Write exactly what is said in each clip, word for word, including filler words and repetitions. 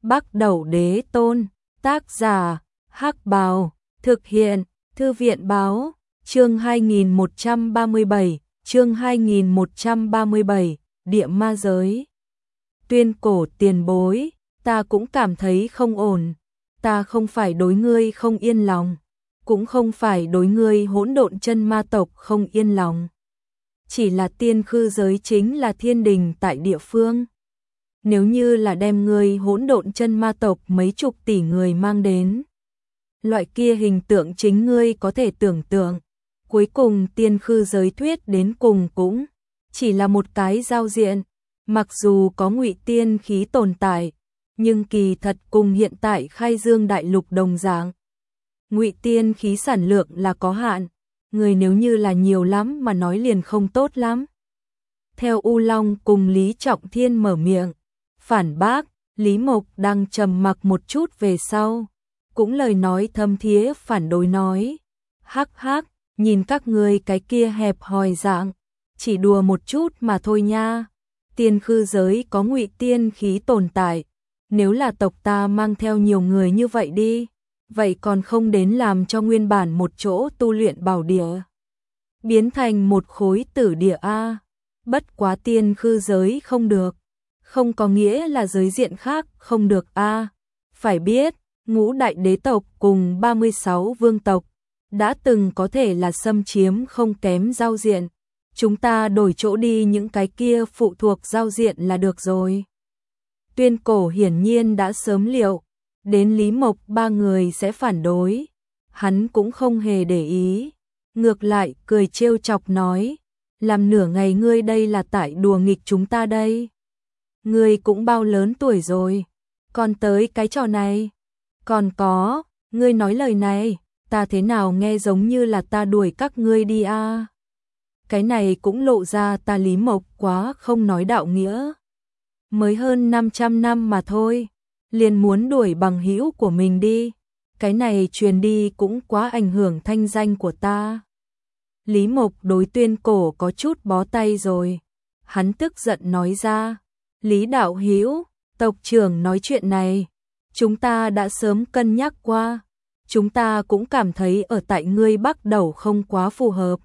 Bắc Đẩu Đế Tôn, tác giả, Hắc Bào, thực hiện, Thư viện báo, chương hai nghìn một trăm ba mươi bảy, chương hai nghìn một trăm ba mươi bảy, địa ma giới. Tuyên Cổ tiền bối, ta cũng cảm thấy không ổn, ta không phải đối ngươi không yên lòng, cũng không phải đối ngươi hỗn độn chân ma tộc không yên lòng. Chỉ là tiên khư giới chính là thiên đình tại địa phương. Nếu như là đem ngươi hỗn độn chân ma tộc mấy chục tỷ người mang đến, loại kia hình tượng chính ngươi có thể tưởng tượng. Cuối cùng tiên khư giới thuyết đến cùng cũng chỉ là một cái giao diện, mặc dù có ngụy tiên khí tồn tại, nhưng kỳ thật cùng hiện tại khai dương đại lục đồng dạng. Ngụy tiên khí sản lượng là có hạn, người nếu như là nhiều lắm mà nói liền không tốt lắm. Theo U Long cùng Lý Trọng Thiên mở miệng, phản bác, Lý Mộc đang trầm mặc một chút về sau, cũng lời nói thâm thía phản đối nói, hắc hắc, nhìn các ngươi cái kia hẹp hòi dạng, chỉ đùa một chút mà thôi nha. Tiên khư giới có ngụy tiên khí tồn tại, nếu là tộc ta mang theo nhiều người như vậy đi, vậy còn không đến làm cho nguyên bản một chỗ tu luyện bảo địa biến thành một khối tử địa a. Bất quá tiên khư giới không được, không có nghĩa là giới diện khác không được a. Phải biết, ngũ đại đế tộc cùng ba mươi sáu vương tộc đã từng có thể là xâm chiếm không kém giao diện. Chúng ta đổi chỗ đi những cái kia phụ thuộc giao diện là được rồi. Tuyên Cổ hiển nhiên đã sớm liệu đến Lý Mộc ba người sẽ phản đối, hắn cũng không hề để ý, ngược lại cười trêu chọc nói, làm nửa ngày ngươi đây là tại đùa nghịch chúng ta đây. Ngươi cũng bao lớn tuổi rồi, còn tới cái trò này. Còn có, ngươi nói lời này, ta thế nào nghe giống như là ta đuổi các ngươi đi a. À. Cái này cũng lộ ra ta Lý Mộc quá không nói đạo nghĩa. Mới hơn năm trăm năm mà thôi, liền muốn đuổi bằng hữu của mình đi. Cái này truyền đi cũng quá ảnh hưởng thanh danh của ta. Lý Mộc đối Tuyên Cổ có chút bó tay rồi. Hắn tức giận nói ra, Lý đạo hữu, tộc trưởng nói chuyện này, chúng ta đã sớm cân nhắc qua. Chúng ta cũng cảm thấy ở tại ngươi Bắc Đẩu không quá phù hợp.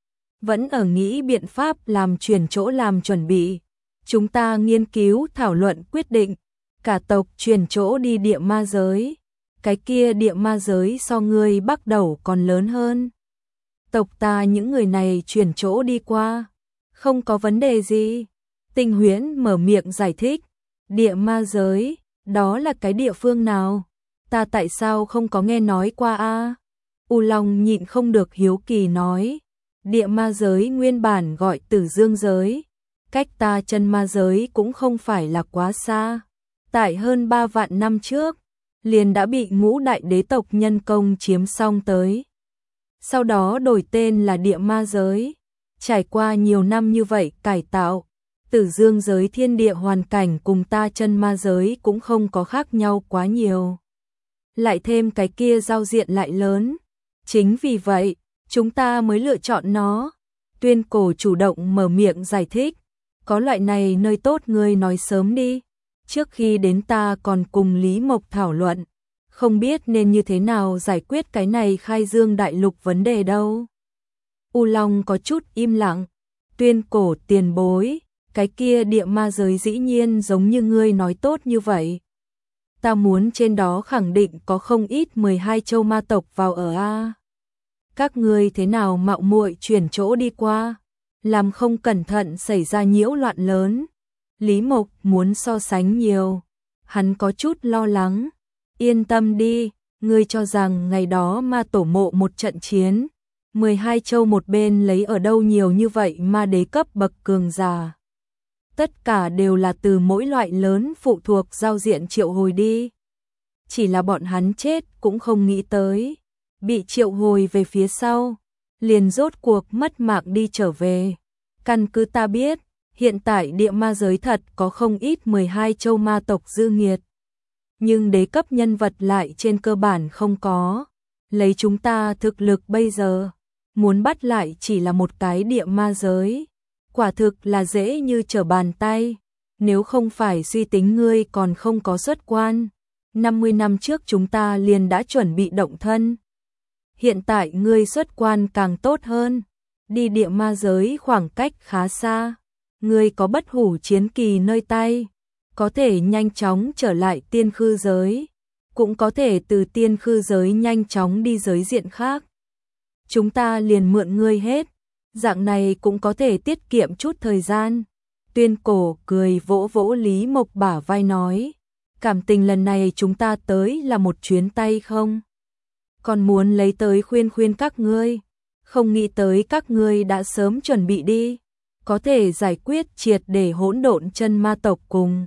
Vẫn ở nghĩ biện pháp làm chuyển chỗ làm chuẩn bị. Chúng ta nghiên cứu thảo luận quyết định, cả tộc chuyển chỗ đi địa ma giới. Cái kia địa ma giới so ngươi Bắc Đẩu còn lớn hơn. Tộc ta những người này chuyển chỗ đi qua, không có vấn đề gì. Tinh Huyễn mở miệng giải thích, địa ma giới, đó là cái địa phương nào? Ta tại sao không có nghe nói qua a? À? U Long nhịn không được hiếu kỳ nói, địa ma giới nguyên bản gọi Tử Dương giới, cách ta chân ma giới cũng không phải là quá xa. Tại hơn ba vạn năm trước, liền đã bị ngũ đại đế tộc nhân công chiếm xong tới. Sau đó đổi tên là địa ma giới. Trải qua nhiều năm như vậy cải tạo, Tử Dương giới thiên địa hoàn cảnh cùng ta chân ma giới cũng không có khác nhau quá nhiều. Lại thêm cái kia giao diện lại lớn. Chính vì vậy, chúng ta mới lựa chọn nó. Tuyên Cổ chủ động mở miệng giải thích. Có loại này nơi tốt ngươi nói sớm đi. Trước khi đến ta còn cùng Lý Mộc thảo luận. Không biết nên như thế nào giải quyết cái này khai dương đại lục vấn đề đâu. U Long có chút im lặng. Tuyên Cổ tiền bối, cái kia địa ma giới dĩ nhiên giống như ngươi nói tốt như vậy. Ta muốn trên đó khẳng định có không ít mười hai châu ma tộc vào ở a. Các ngươi thế nào mạo muội chuyển chỗ đi qua, làm không cẩn thận xảy ra nhiễu loạn lớn. Lý Mộc muốn so sánh nhiều, hắn có chút lo lắng. Yên tâm đi, ngươi cho rằng ngày đó ma tổ mộ một trận chiến, mười hai châu một bên lấy ở đâu nhiều như vậy ma đế cấp bậc cường giả. Tất cả đều là từ mỗi loại lớn phụ thuộc giao diện triệu hồi đi. Chỉ là bọn hắn chết cũng không nghĩ tới, bị triệu hồi về phía sau, liền rốt cuộc mất mạng đi trở về. Căn cứ ta biết, hiện tại địa ma giới thật có không ít mười hai châu ma tộc dư nghiệt. Nhưng đế cấp nhân vật lại trên cơ bản không có. Lấy chúng ta thực lực bây giờ, muốn bắt lại chỉ là một cái địa ma giới. Quả thực là dễ như trở bàn tay. Nếu không phải suy tính ngươi còn không có xuất quan, năm mươi năm trước chúng ta liền đã chuẩn bị động thân. Hiện tại ngươi xuất quan càng tốt hơn, đi địa ma giới khoảng cách khá xa, ngươi có bất hủ chiến kỳ nơi tay, có thể nhanh chóng trở lại tiên khư giới, cũng có thể từ tiên khư giới nhanh chóng đi giới diện khác. Chúng ta liền mượn ngươi hết, dạng này cũng có thể tiết kiệm chút thời gian. Tuyên Cổ cười vỗ vỗ Lý Mộc bả vai nói, cảm tình lần này chúng ta tới là một chuyến tay không? Còn muốn lấy tới khuyên khuyên các ngươi, không nghĩ tới các ngươi đã sớm chuẩn bị đi, có thể giải quyết triệt để hỗn độn chân ma tộc cùng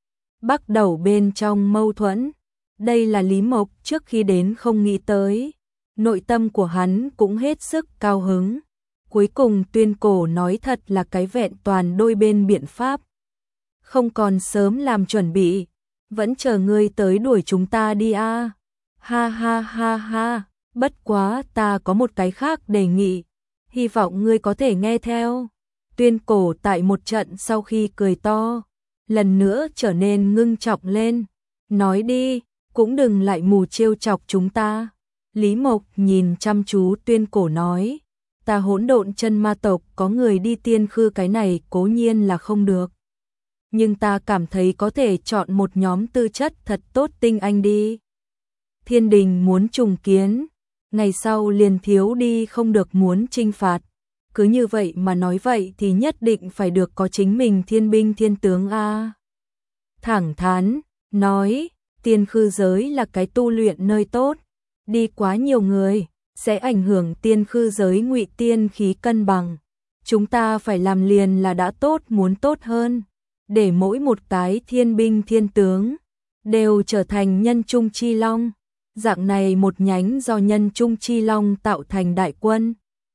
bắt đầu bên trong mâu thuẫn. Đây là Lý Mộc trước khi đến không nghĩ tới, nội tâm của hắn cũng hết sức cao hứng. Cuối cùng Tuyên Cổ nói thật là cái vẹn toàn đôi bên biện pháp. Không còn sớm làm chuẩn bị, vẫn chờ ngươi tới đuổi chúng ta đi a. À. Ha ha ha ha, bất quá ta có một cái khác đề nghị, hy vọng ngươi có thể nghe theo. Tuyên Cổ tại một trận sau khi cười to, lần nữa trở nên ngưng trọng lên, nói đi, cũng đừng lại mù trêu chọc chúng ta. Lý Mộc nhìn chăm chú Tuyên Cổ nói, ta hỗn độn chân ma tộc có người đi tiên khư cái này cố nhiên là không được. Nhưng ta cảm thấy có thể chọn một nhóm tư chất thật tốt tinh anh đi. Thiên đình muốn trùng kiến, ngày sau liền thiếu đi không được muốn chinh phạt. Cứ như vậy mà nói vậy thì nhất định phải được có chính mình thiên binh thiên tướng a. Thẳng thắn, nói, tiên khư giới là cái tu luyện nơi tốt, đi quá nhiều người sẽ ảnh hưởng tiên khư giới ngụy tiên khí cân bằng. Chúng ta phải làm liền là đã tốt muốn tốt hơn, để mỗi một cái thiên binh thiên tướng đều trở thành nhân trung chi long. Dạng này một nhánh do nhân trung chi long tạo thành đại quân,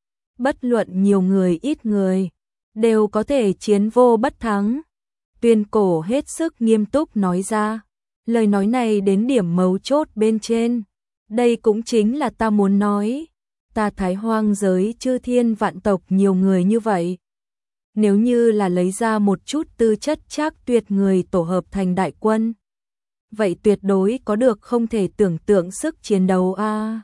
bất luận nhiều người ít người, đều có thể chiến vô bất thắng. Tuyên Cổ hết sức nghiêm túc nói ra, lời nói này đến điểm mấu chốt bên trên. Đây cũng chính là ta muốn nói, ta Thái Hoang giới chư thiên vạn tộc nhiều người như vậy. Nếu như là lấy ra một chút tư chất trác tuyệt người tổ hợp thành đại quân, vậy tuyệt đối có được không thể tưởng tượng sức chiến đấu a. À.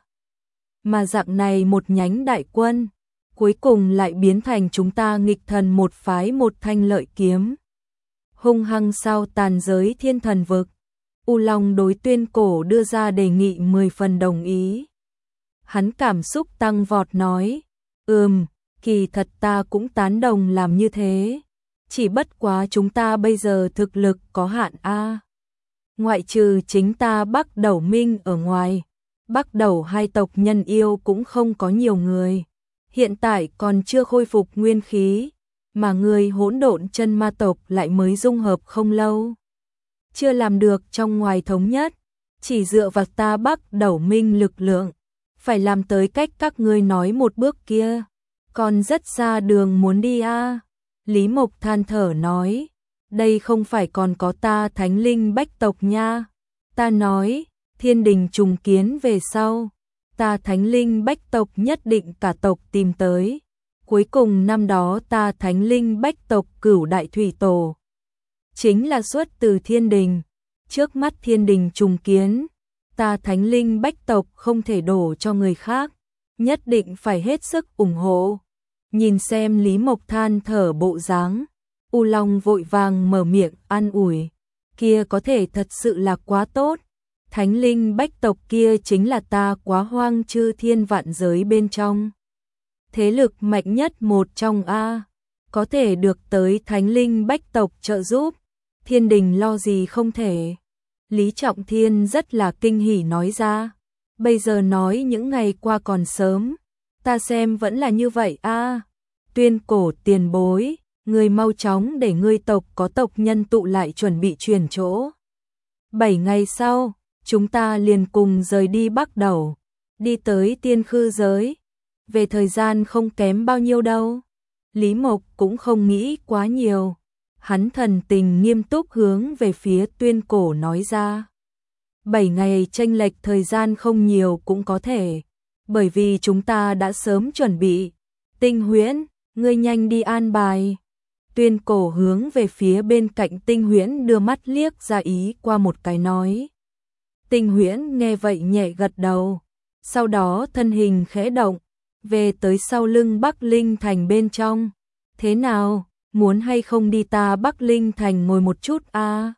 Mà dạng này một nhánh đại quân, cuối cùng lại biến thành chúng ta nghịch thần một phái một thanh lợi kiếm. Hung hăng sao tàn giới thiên thần vực. U Long đối Tuyên Cổ đưa ra đề nghị mười phần đồng ý. Hắn cảm xúc tăng vọt nói, ừm, kỳ thật ta cũng tán đồng làm như thế. Chỉ bất quá chúng ta bây giờ thực lực có hạn a. À. Ngoại trừ chính ta Bắc Đầu Minh ở ngoài, Bắc Đầu hai tộc nhân yêu cũng không có nhiều người. Hiện tại còn chưa khôi phục nguyên khí, mà người hỗn độn chân ma tộc lại mới dung hợp không lâu. Chưa làm được trong ngoài thống nhất, chỉ dựa vào ta Bắc Đầu Minh lực lượng, phải làm tới cách các ngươi nói một bước kia, còn rất xa đường muốn đi a. À. Lý Mộc than thở nói, đây không phải còn có ta Thánh Linh Bách tộc nha. Ta nói, thiên đình trùng kiến về sau, ta Thánh Linh Bách tộc nhất định cả tộc tìm tới. Cuối cùng năm đó ta Thánh Linh Bách tộc Cửu Đại Thủy Tổ chính là xuất từ thiên đình. Trước mắt thiên đình trùng kiến, ta Thánh Linh Bách tộc không thể đổ cho người khác, nhất định phải hết sức ủng hộ. Nhìn xem Lý Mộc than thở bộ dáng, U Long vội vàng mở miệng an ủi, kia có thể thật sự là quá tốt. Thánh Linh Bách tộc kia chính là ta Quá Hoang chư thiên vạn giới bên trong thế lực mạnh nhất một trong a, có thể được tới Thánh Linh Bách tộc trợ giúp, thiên đình lo gì không thể. Lý Trọng Thiên rất là kinh hỉ nói ra, bây giờ nói những ngày qua còn sớm, ta xem vẫn là như vậy a. Tuyên Cổ tiền bối, người mau chóng để ngươi tộc có tộc nhân tụ lại chuẩn bị chuyển chỗ. Bảy ngày sau, chúng ta liền cùng rời đi Bắc Đầu, đi tới tiên khư giới. Về thời gian không kém bao nhiêu đâu. Lý Mộc cũng không nghĩ quá nhiều. Hắn thần tình nghiêm túc hướng về phía Tuyên Cổ nói ra. Bảy ngày chênh lệch thời gian không nhiều cũng có thể, bởi vì chúng ta đã sớm chuẩn bị. Tinh Huyễn, ngươi nhanh đi an bài. Tuyên Cổ hướng về phía bên cạnh Tinh Huyễn đưa mắt liếc ra ý qua một cái nói. Tinh Huyễn nghe vậy nhẹ gật đầu, sau đó thân hình khẽ động, về tới sau lưng Bắc Linh Thành bên trong. Thế nào, muốn hay không đi ta Bắc Linh Thành ngồi một chút a? À?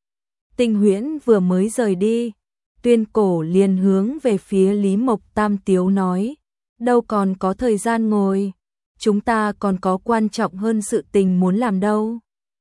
Tinh Huyễn vừa mới rời đi, Tuyên Cổ liền hướng về phía Lý Mộc Tam Tiếu nói, đâu còn có thời gian ngồi, chúng ta còn có quan trọng hơn sự tình muốn làm đâu.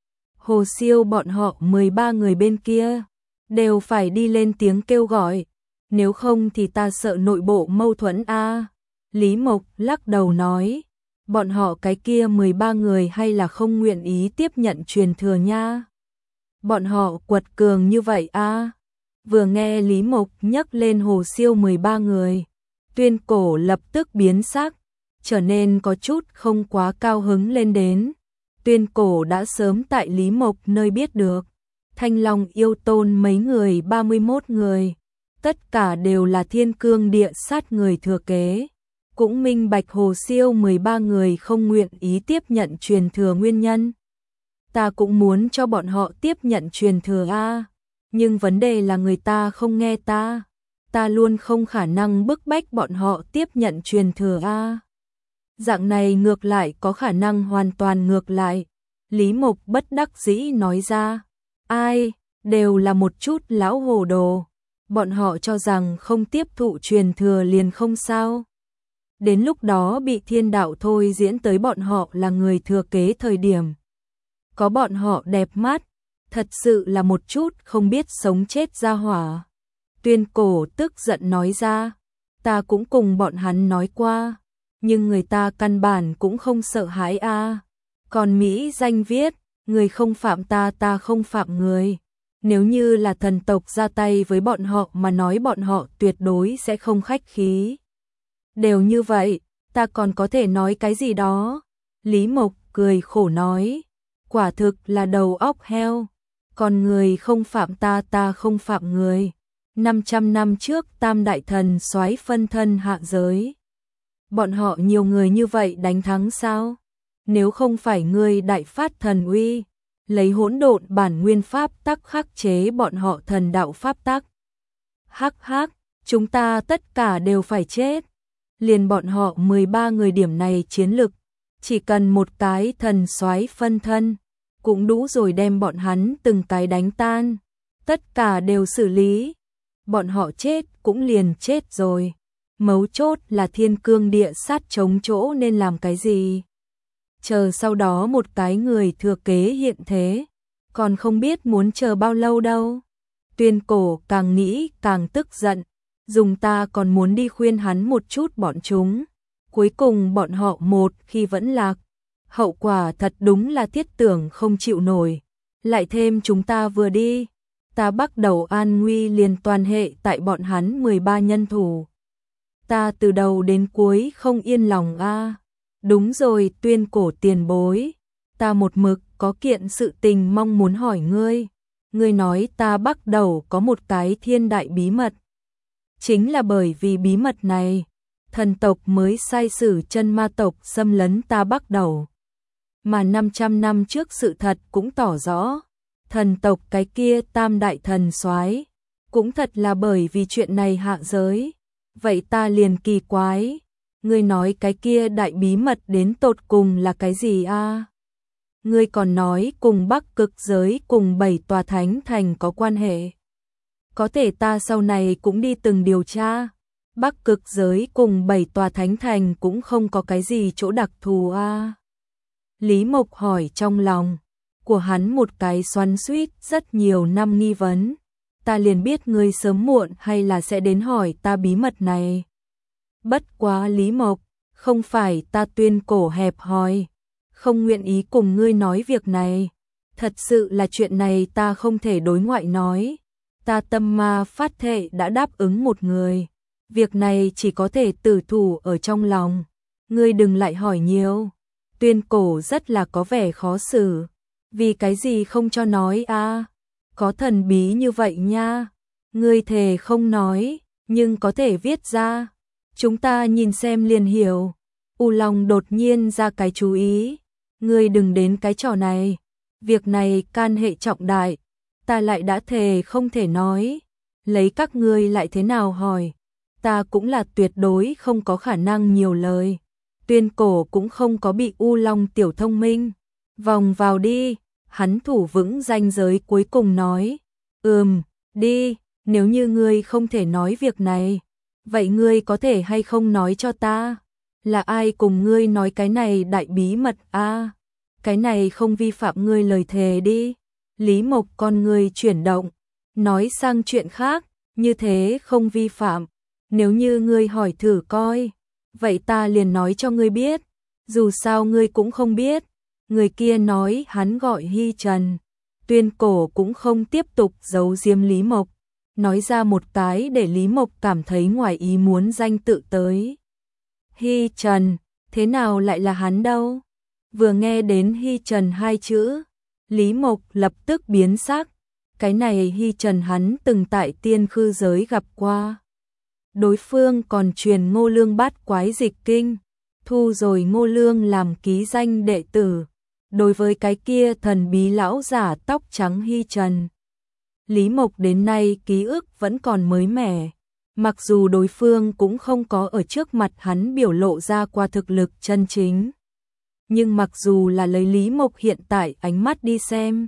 Hồ Siêu bọn họ mười ba người bên kia đều phải đi lên tiếng kêu gọi, nếu không thì ta sợ nội bộ mâu thuẫn a. À. Lý Mộc lắc đầu nói, bọn họ cái kia mười ba người hay là không nguyện ý tiếp nhận truyền thừa nha. Bọn họ quật cường như vậy a. À. Vừa nghe Lý Mộc nhắc lên Hồ Siêu mười ba người, Tuyên Cổ lập tức biến sắc, trở nên có chút không quá cao hứng lên đến. Tuyên Cổ đã sớm tại Lý Mộc nơi biết được, Thanh Long Yêu Tôn mấy người ba mươi mốt người, tất cả đều là thiên cương địa sát người thừa kế. Cũng minh bạch Hồ Siêu mười ba người không nguyện ý tiếp nhận truyền thừa nguyên nhân. Ta cũng muốn cho bọn họ tiếp nhận truyền thừa a, nhưng vấn đề là người ta không nghe ta. Ta luôn không khả năng bức bách bọn họ tiếp nhận truyền thừa a. Dạng này ngược lại có khả năng hoàn toàn ngược lại. Lý Mộc bất đắc dĩ nói ra, ai, đều là một chút lão hồ đồ. Bọn họ cho rằng không tiếp thụ truyền thừa liền không sao. Đến lúc đó bị thiên đạo thôi diễn tới bọn họ là người thừa kế thời điểm. Có bọn họ đẹp mắt, thật sự là một chút không biết sống chết ra hỏa. Tuyên Cổ tức giận nói ra, ta cũng cùng bọn hắn nói qua, nhưng người ta căn bản cũng không sợ hãi a. À. Còn Mỹ danh viết, người không phạm ta ta không phạm người. Nếu như là thần tộc ra tay với bọn họ mà nói bọn họ tuyệt đối sẽ không khách khí. Đều như vậy, ta còn có thể nói cái gì đó. Lý Mộc cười khổ nói, quả thực là đầu óc heo. Còn người không phạm ta ta không phạm người. năm trăm năm trước Tam Đại Thần soái phân thân hạ giới. Bọn họ nhiều người như vậy đánh thắng sao? Nếu không phải ngươi đại phát thần uy, lấy hỗn độn bản nguyên pháp tắc khắc chế bọn họ thần đạo pháp tắc. Hắc hắc, chúng ta tất cả đều phải chết. Liền bọn họ mười ba người điểm này chiến lực, chỉ cần một cái thần soái phân thân, cũng đủ rồi đem bọn hắn từng cái đánh tan. Tất cả đều xử lý. Bọn họ chết cũng liền chết rồi. Mấu chốt là thiên cương địa sát chống chỗ nên làm cái gì? Chờ sau đó một cái người thừa kế hiện thế, còn không biết muốn chờ bao lâu đâu. Tuyên Cổ càng nghĩ càng tức giận, dùng ta còn muốn đi khuyên hắn một chút bọn chúng. Cuối cùng bọn họ một khi vẫn lạc, hậu quả thật đúng là thiết tưởng không chịu nổi. Lại thêm chúng ta vừa đi, ta bắt đầu an nguy liền toàn hệ tại bọn hắn mười ba nhân thủ. Ta từ đầu đến cuối không yên lòng a. À. Đúng rồi, Tuyên Cổ tiền bối, ta một mực có kiện sự tình mong muốn hỏi ngươi. Ngươi nói ta bắt đầu có một cái thiên đại bí mật. Chính là bởi vì bí mật này, thần tộc mới sai sử chân ma tộc xâm lấn ta bắt đầu. Mà năm trăm năm trước sự thật cũng tỏ rõ, thần tộc cái kia Tam Đại Thần soái cũng thật là bởi vì chuyện này hạ giới. Vậy ta liền kỳ quái, ngươi nói cái kia đại bí mật đến tột cùng là cái gì a? À? Ngươi còn nói cùng Bắc Cực giới cùng bảy tòa thánh thành có quan hệ. Có thể ta sau này cũng đi từng điều tra, Bắc Cực giới cùng bảy tòa thánh thành cũng không có cái gì chỗ đặc thù a. À? Lý Mộc hỏi trong lòng của hắn một cái xoắn xuýt rất nhiều năm nghi vấn. Ta liền biết ngươi sớm muộn hay là sẽ đến hỏi ta bí mật này. Bất quá Lý Mộc, không phải ta Tuyên Cổ hẹp hòi, không nguyện ý cùng ngươi nói việc này. Thật sự là chuyện này ta không thể đối ngoại nói. Ta tâm ma phát thệ đã đáp ứng một người. Việc này chỉ có thể tử thủ ở trong lòng. Ngươi đừng lại hỏi nhiều. Tuyên Cổ rất là có vẻ khó xử. Vì cái gì không cho nói a? À? Có thần bí như vậy nha. Ngươi thề không nói, nhưng có thể viết ra. Chúng ta nhìn xem liền hiểu. U Long đột nhiên ra cái chú ý. ngươi đừng đến cái trò này, việc này can hệ trọng đại, ta lại đã thề không thể nói, lấy các ngươi lại thế nào hỏi, ta cũng là tuyệt đối không có khả năng nhiều lời. Tuyên Cổ cũng không có bị U Long tiểu thông minh, vòng vào đi, hắn thủ vững ranh giới cuối cùng nói, ừm, đi, nếu như ngươi không thể nói việc này, vậy ngươi có thể hay không nói cho ta, là ai cùng ngươi nói cái này đại bí mật a? À, cái này không vi phạm ngươi lời thề đi. Lý Mộc con ngươi chuyển động, nói sang chuyện khác, như thế không vi phạm, nếu như ngươi hỏi thử coi, vậy ta liền nói cho ngươi biết, dù sao ngươi cũng không biết. Người kia nói hắn gọi Hy Trần. Tuyên Cổ cũng không tiếp tục giấu giếm Lý Mộc, nói ra một cái để Lý Mộc cảm thấy ngoài ý muốn danh tự tới. Hy Trần, thế nào lại là hắn đâu? Vừa nghe đến Hy Trần hai chữ, Lý Mộc lập tức biến sắc, cái này Hy Trần hắn từng tại tiên khư giới gặp qua. Đối phương còn truyền Ngô Lương bát quái dịch kinh, thu rồi Ngô Lương làm ký danh đệ tử. Đối với cái kia thần bí lão giả tóc trắng Hy Trần, Lý Mộc đến nay ký ức vẫn còn mới mẻ, mặc dù đối phương cũng không có ở trước mặt hắn biểu lộ ra qua thực lực chân chính. Nhưng mặc dù là lấy Lý Mộc hiện tại ánh mắt đi xem,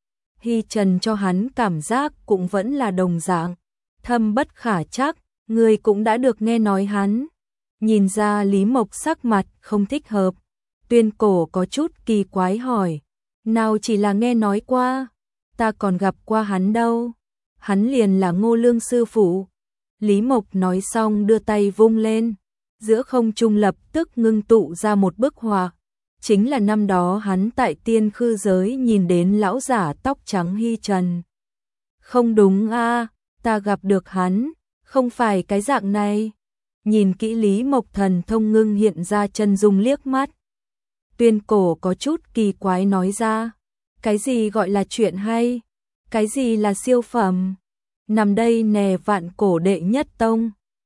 Hy Trần cho hắn cảm giác cũng vẫn là đồng dạng, thâm bất khả trắc, người cũng đã được nghe nói hắn. Nhìn ra Lý Mộc sắc mặt không thích hợp, Tuyên Cổ có chút kỳ quái hỏi, nào chỉ là nghe nói qua, ta còn gặp qua hắn đâu, hắn liền là Ngô Lương sư phụ. Lý Mộc nói xong đưa tay vung lên, giữa không trung lập tức ngưng tụ ra một bức họa, chính là năm đó hắn tại tiên khư giới nhìn đến lão giả tóc trắng Hy Trần. Không đúng a, ta gặp được hắn, không phải cái dạng này. Nhìn kỹ Lý Mộc thần thông ngưng hiện ra chân dung liếc mắt. Tuyên Cổ có chút kỳ quái nói ra, cái gì gọi là chuyện hay, cái gì là siêu phẩm, nằm đây nè vạn cổ đệ nhất tông.